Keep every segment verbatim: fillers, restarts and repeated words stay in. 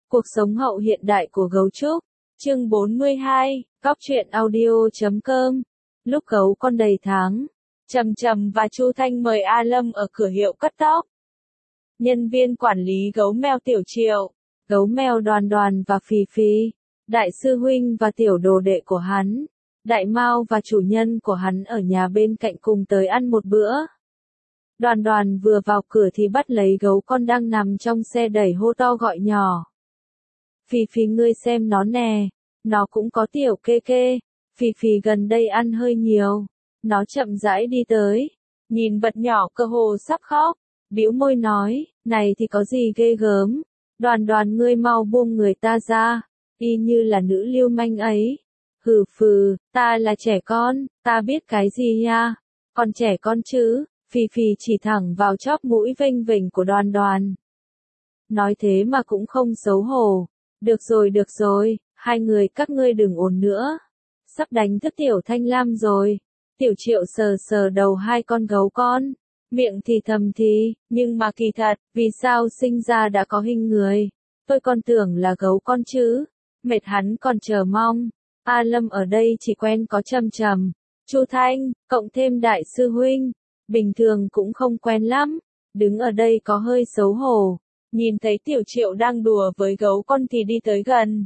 Cuộc sống hậu hiện đại của gấu trúc. Chương bốn mươi hai, Cóc truyện audio chấm com. Lúc gấu con đầy tháng, Trầm Trầm và Chu Thanh mời A Lâm ở cửa hiệu cắt tóc. Nhân viên quản lý gấu mèo Tiểu Triệu, gấu mèo Đoàn Đoàn và Phì Phì, đại sư huynh và tiểu đồ đệ của hắn, Đại Mao và chủ nhân của hắn ở nhà bên cạnh cùng tới ăn một bữa. Đoàn Đoàn vừa vào cửa thì bắt lấy gấu con đang nằm trong xe đẩy hô to gọi nhỏ. Phì Phì ngươi xem nó nè, nó cũng có tiểu kê kê. Phì Phì gần đây ăn hơi nhiều. Nó chậm rãi đi tới, nhìn vật nhỏ cơ hồ sắp khóc, bĩu môi nói, này thì có gì ghê gớm. Đoàn Đoàn ngươi mau buông người ta ra, y như là nữ lưu manh ấy. Hừ phừ, ta là trẻ con, ta biết cái gì nha, còn trẻ con chứ. Phì Phì chỉ thẳng vào chóp mũi vênh vểnh của Đoàn Đoàn. Nói thế mà cũng không xấu hổ. Được rồi được rồi, hai người các ngươi đừng ồn nữa. Sắp đánh thức Tiểu Thanh Lam rồi. Tiểu Triệu sờ sờ đầu hai con gấu con, miệng thì thầm thì, nhưng mà kỳ thật, vì sao sinh ra đã có hình người. Tôi còn tưởng là gấu con chứ. Mệt hắn còn chờ mong. A Lâm ở đây chỉ quen có Trầm Trầm, Chu Thanh, cộng thêm đại sư huynh. Bình thường cũng không quen lắm. Đứng ở đây có hơi xấu hổ. Nhìn thấy Tiểu Triệu đang đùa với gấu con thì đi tới gần.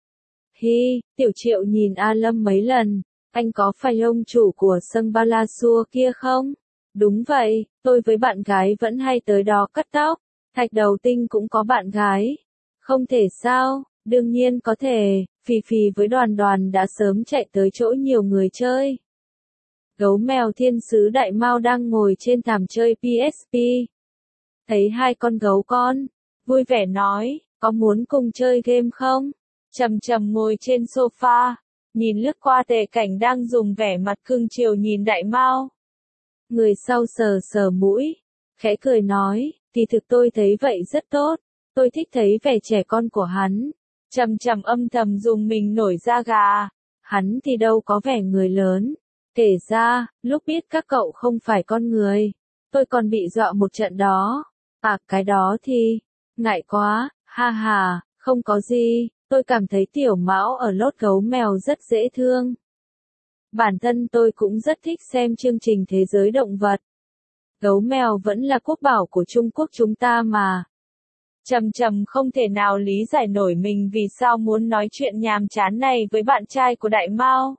Hi, Tiểu Triệu nhìn A Lâm mấy lần. Anh có phải ông chủ của sân Balasua kia không? Đúng vậy, tôi với bạn gái vẫn hay tới đó cắt tóc. Thạch Đầu Tinh cũng có bạn gái. Không thể sao, đương nhiên có thể. Phì Phì với Đoàn Đoàn đã sớm chạy tới chỗ nhiều người chơi. Gấu mèo thiên sứ Đại Mao đang ngồi trên thảm chơi pê ét pê. Thấy hai con gấu con, vui vẻ nói, có muốn cùng chơi game không? Trầm Trầm ngồi trên sofa, nhìn lướt qua Tề Cảnh đang dùng vẻ mặt cưng chiều nhìn Đại Mao. Người sau sờ sờ mũi, khẽ cười nói, thì thực tôi thấy vậy rất tốt, tôi thích thấy vẻ trẻ con của hắn. Trầm Trầm âm thầm dùng mình nổi da gà, hắn thì đâu có vẻ người lớn. Kể ra, lúc biết các cậu không phải con người, tôi còn bị dọa một trận đó. À, cái đó thì, ngại quá, ha ha, không có gì, tôi cảm thấy Tiểu Mão ở lốt gấu mèo rất dễ thương. Bản thân tôi cũng rất thích xem chương trình Thế giới động vật. Gấu mèo vẫn là quốc bảo của Trung Quốc chúng ta mà. Trầm Trầm không thể nào lý giải nổi mình vì sao muốn nói chuyện nhàm chán này với bạn trai của Đại Mao.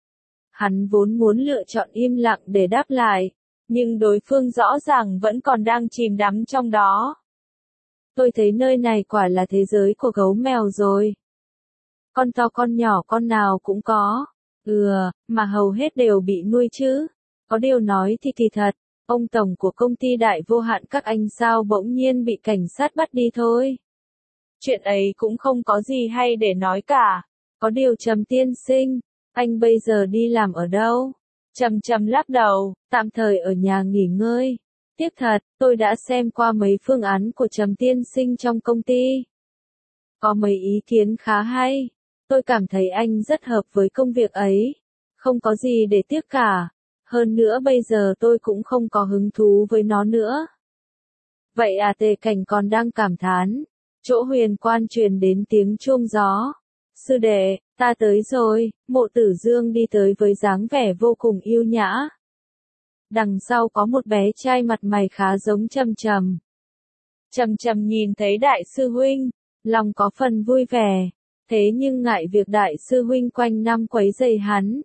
Hắn vốn muốn lựa chọn im lặng để đáp lại, nhưng đối phương rõ ràng vẫn còn đang chìm đắm trong đó. Tôi thấy nơi này quả là thế giới của gấu mèo rồi. Con to con nhỏ con nào cũng có. Ừ, mà hầu hết đều bị nuôi chứ. Có điều nói thì kỳ thật, ông tổng của công ty Đại Vô Hạn các anh sao bỗng nhiên bị cảnh sát bắt đi thôi. Chuyện ấy cũng không có gì hay để nói cả. Có điều Trầm tiên sinh, anh bây giờ đi làm ở đâu? Trầm Trầm lắc đầu, tạm thời ở nhà nghỉ ngơi. Tiếc thật, tôi đã xem qua mấy phương án của Trầm tiên sinh trong công ty. Có mấy ý kiến khá hay. Tôi cảm thấy anh rất hợp với công việc ấy. Không có gì để tiếc cả. Hơn nữa bây giờ tôi cũng không có hứng thú với nó nữa. Vậy à, Tề Cảnh còn đang cảm thán. Chỗ huyền quan truyền đến tiếng chuông gió. Sư đệ, ta tới rồi. Mộ Tử Dương đi tới với dáng vẻ vô cùng yêu nhã. Đằng sau có một bé trai mặt mày khá giống Trầm Trầm. Trầm Trầm nhìn thấy đại sư huynh, lòng có phần vui vẻ. Thế nhưng ngại việc đại sư huynh quanh năm quấy rầy hắn.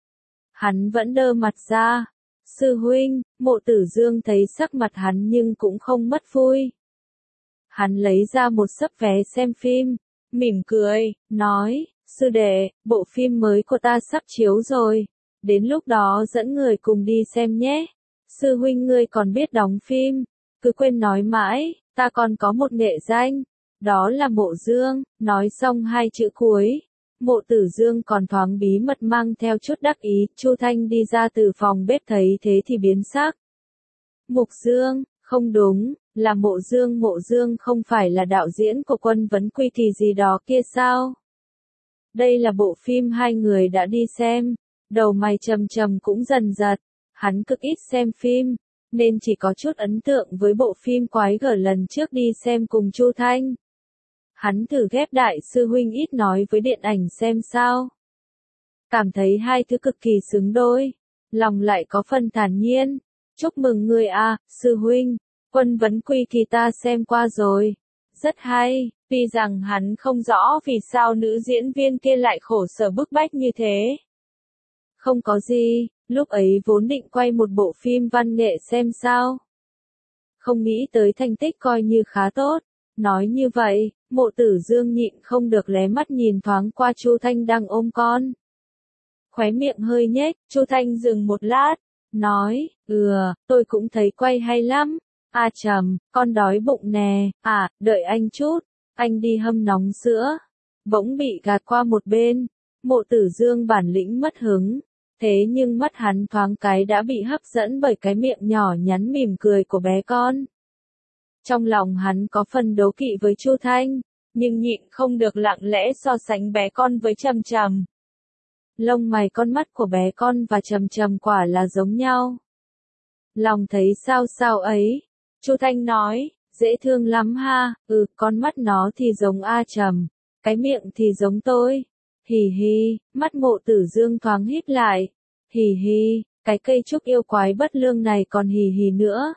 Hắn vẫn đơ mặt ra. Sư huynh, Mộ Tử Dương thấy sắc mặt hắn nhưng cũng không mất vui. Hắn lấy ra một xấp vé xem phim, mỉm cười, nói, sư đệ, bộ phim mới của ta sắp chiếu rồi. Đến lúc đó dẫn người cùng đi xem nhé. Sư huynh ngươi còn biết đóng phim. Cứ quên nói mãi, ta còn có một nghệ danh. Đó là Mộ Dương. Nói xong hai chữ cuối. Mộ Tử Dương còn thoáng bí mật mang theo chút đắc ý. Chu Thanh đi ra từ phòng bếp thấy thế thì biến sắc. Mục Dương, không đúng, là Mộ Dương. Mộ Dương không phải là đạo diễn của Quân Vấn Quy Kỳ gì đó kia sao? Đây là bộ phim hai người đã đi xem. Đầu mày Trầm Trầm cũng dần giật. Hắn cực ít xem phim, nên chỉ có chút ấn tượng với bộ phim quái gở lần trước đi xem cùng Chu Thanh. Hắn thử ghép đại sư huynh ít nói với điện ảnh xem sao. Cảm thấy hai thứ cực kỳ xứng đôi, lòng lại có phần thản nhiên. Chúc mừng người à, sư huynh, Quân vấn quy thì ta xem qua rồi. Rất hay, vì rằng hắn không rõ vì sao nữ diễn viên kia lại khổ sở bức bách như thế. Không có gì, lúc ấy vốn định quay một bộ phim văn nghệ xem sao. Không nghĩ tới thành tích coi như khá tốt. Nói như vậy, Mộ Tử Dương nhịn không được lé mắt nhìn thoáng qua Chu Thanh đang ôm con. Khóe miệng hơi nhếch, Chu Thanh dừng một lát, nói, ừ, tôi cũng thấy quay hay lắm. À chầm, con đói bụng nè, à, đợi anh chút, anh đi hâm nóng sữa. Bỗng bị gạt qua một bên, Mộ Tử Dương bản lĩnh mất hứng. Thế nhưng mắt hắn thoáng cái đã bị hấp dẫn bởi cái miệng nhỏ nhắn mỉm cười của bé con. Trong lòng hắn có phần đố kỵ với Chu Thanh, nhưng nhịn không được lặng lẽ so sánh bé con với Trầm Trầm. Lông mày con mắt của bé con và Trầm Trầm quả là giống nhau. Lòng thấy sao sao ấy, Chu Thanh nói, dễ thương lắm ha, ừ, con mắt nó thì giống A Trầm, cái miệng thì giống tôi. Hì hì, mắt Mộ Tử Dương thoáng híp lại. Hì hì, cái cây trúc yêu quái bất lương này còn hì hì nữa.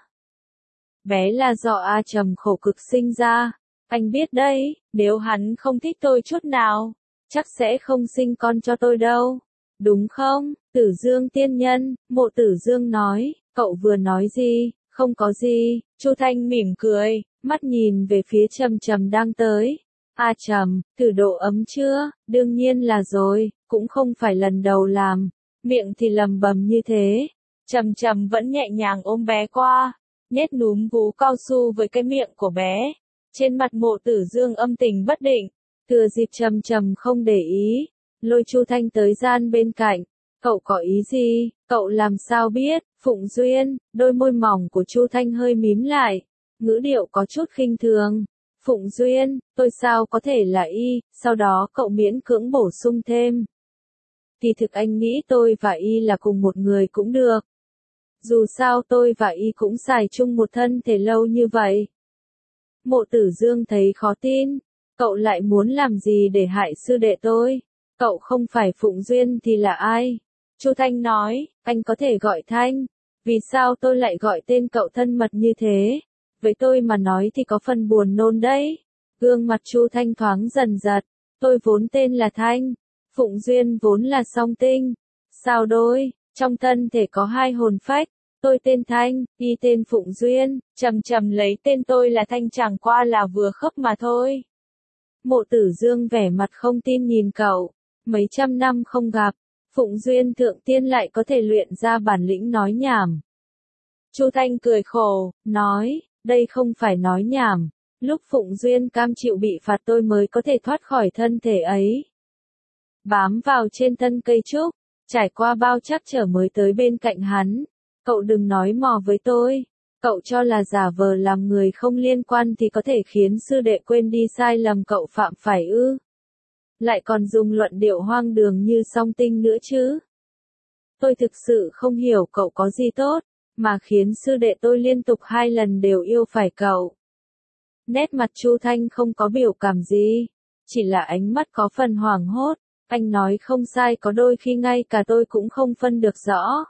Bé là do A Trầm khổ cực sinh ra. Anh biết đấy, nếu hắn không thích tôi chút nào, chắc sẽ không sinh con cho tôi đâu. Đúng không, Tử Dương tiên nhân, Mộ Tử Dương nói, cậu vừa nói gì, không có gì. Chu Thanh mỉm cười, mắt nhìn về phía Trầm Trầm đang tới. A Trầm, thử độ ấm chưa? Đương nhiên là rồi, cũng không phải lần đầu làm. Miệng thì lầm bầm như thế. Trầm Trầm vẫn nhẹ nhàng ôm bé qua, nhét núm vú cao su với cái miệng của bé. Trên mặt Mộ Tử Dương âm tình bất định, thừa dịp Trầm Trầm không để ý, lôi Chu Thanh tới gian bên cạnh. Cậu có ý gì? Cậu làm sao biết? Phụng Duyên, đôi môi mỏng của Chu Thanh hơi mím lại, ngữ điệu có chút khinh thường. Phụng Duyên, tôi sao có thể là y, sau đó cậu miễn cưỡng bổ sung thêm. Thì thực anh nghĩ tôi và y là cùng một người cũng được. Dù sao tôi và y cũng xài chung một thân thể lâu như vậy. Mộ Tử Dương thấy khó tin, cậu lại muốn làm gì để hại sư đệ tôi? Cậu không phải Phụng Duyên thì là ai? Chu Thanh nói, anh có thể gọi Thanh. Vì sao tôi lại gọi tên cậu thân mật như thế? Với tôi mà nói thì có phần buồn nôn đấy. Gương mặt Chu Thanh thoáng dần giật. Tôi vốn tên là Thanh. Phụng Duyên vốn là song tinh. Sao đôi, trong thân thể có hai hồn phách. Tôi tên Thanh, y tên Phụng Duyên. Trầm Trầm lấy tên tôi là Thanh chẳng qua là vừa khớp mà thôi. Mộ Tử Dương vẻ mặt không tin nhìn cậu. Mấy trăm năm không gặp, Phụng Duyên thượng tiên lại có thể luyện ra bản lĩnh nói nhảm. Chu Thanh cười khổ, nói, đây không phải nói nhảm. Lúc Phụng Duyên cam chịu bị phạt tôi mới có thể thoát khỏi thân thể ấy. Bám vào trên thân cây trúc, trải qua bao trắc trở mới tới bên cạnh hắn. Cậu đừng nói mò với tôi. Cậu cho là giả vờ làm người không liên quan thì có thể khiến sư đệ quên đi sai lầm cậu phạm phải ư? Lại còn dùng luận điệu hoang đường như song tinh nữa chứ? Tôi thực sự không hiểu cậu có gì tốt, mà khiến sư đệ tôi liên tục hai lần đều yêu phải cậu. Nét mặt Chu Thanh không có biểu cảm gì, chỉ là ánh mắt có phần hoảng hốt. Anh nói không sai, có đôi khi ngay cả tôi cũng không phân được rõ.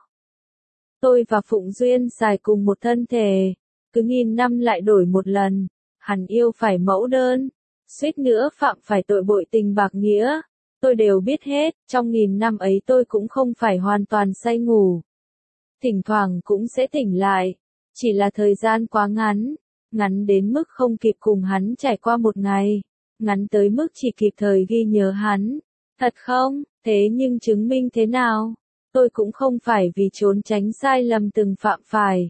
Tôi và Phụng Duyên xài cùng một thân thể, cứ nghìn năm lại đổi một lần. Hắn yêu phải mẫu đơn, suýt nữa phạm phải tội bội tình bạc nghĩa. Tôi đều biết hết, trong nghìn năm ấy tôi cũng không phải hoàn toàn say ngủ. Thỉnh thoảng cũng sẽ tỉnh lại, chỉ là thời gian quá ngắn, ngắn đến mức không kịp cùng hắn trải qua một ngày, ngắn tới mức chỉ kịp thời ghi nhớ hắn. Thật không? Thế nhưng chứng minh thế nào? Tôi cũng không phải vì trốn tránh sai lầm từng phạm phải.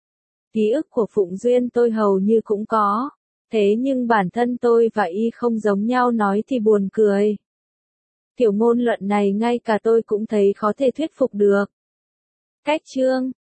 Ký ức của Phụng Duyên tôi hầu như cũng có. Thế nhưng bản thân tôi và y không giống nhau, nói thì buồn cười. Kiểu ngôn luận này ngay cả tôi cũng thấy khó thể thuyết phục được. Cách chương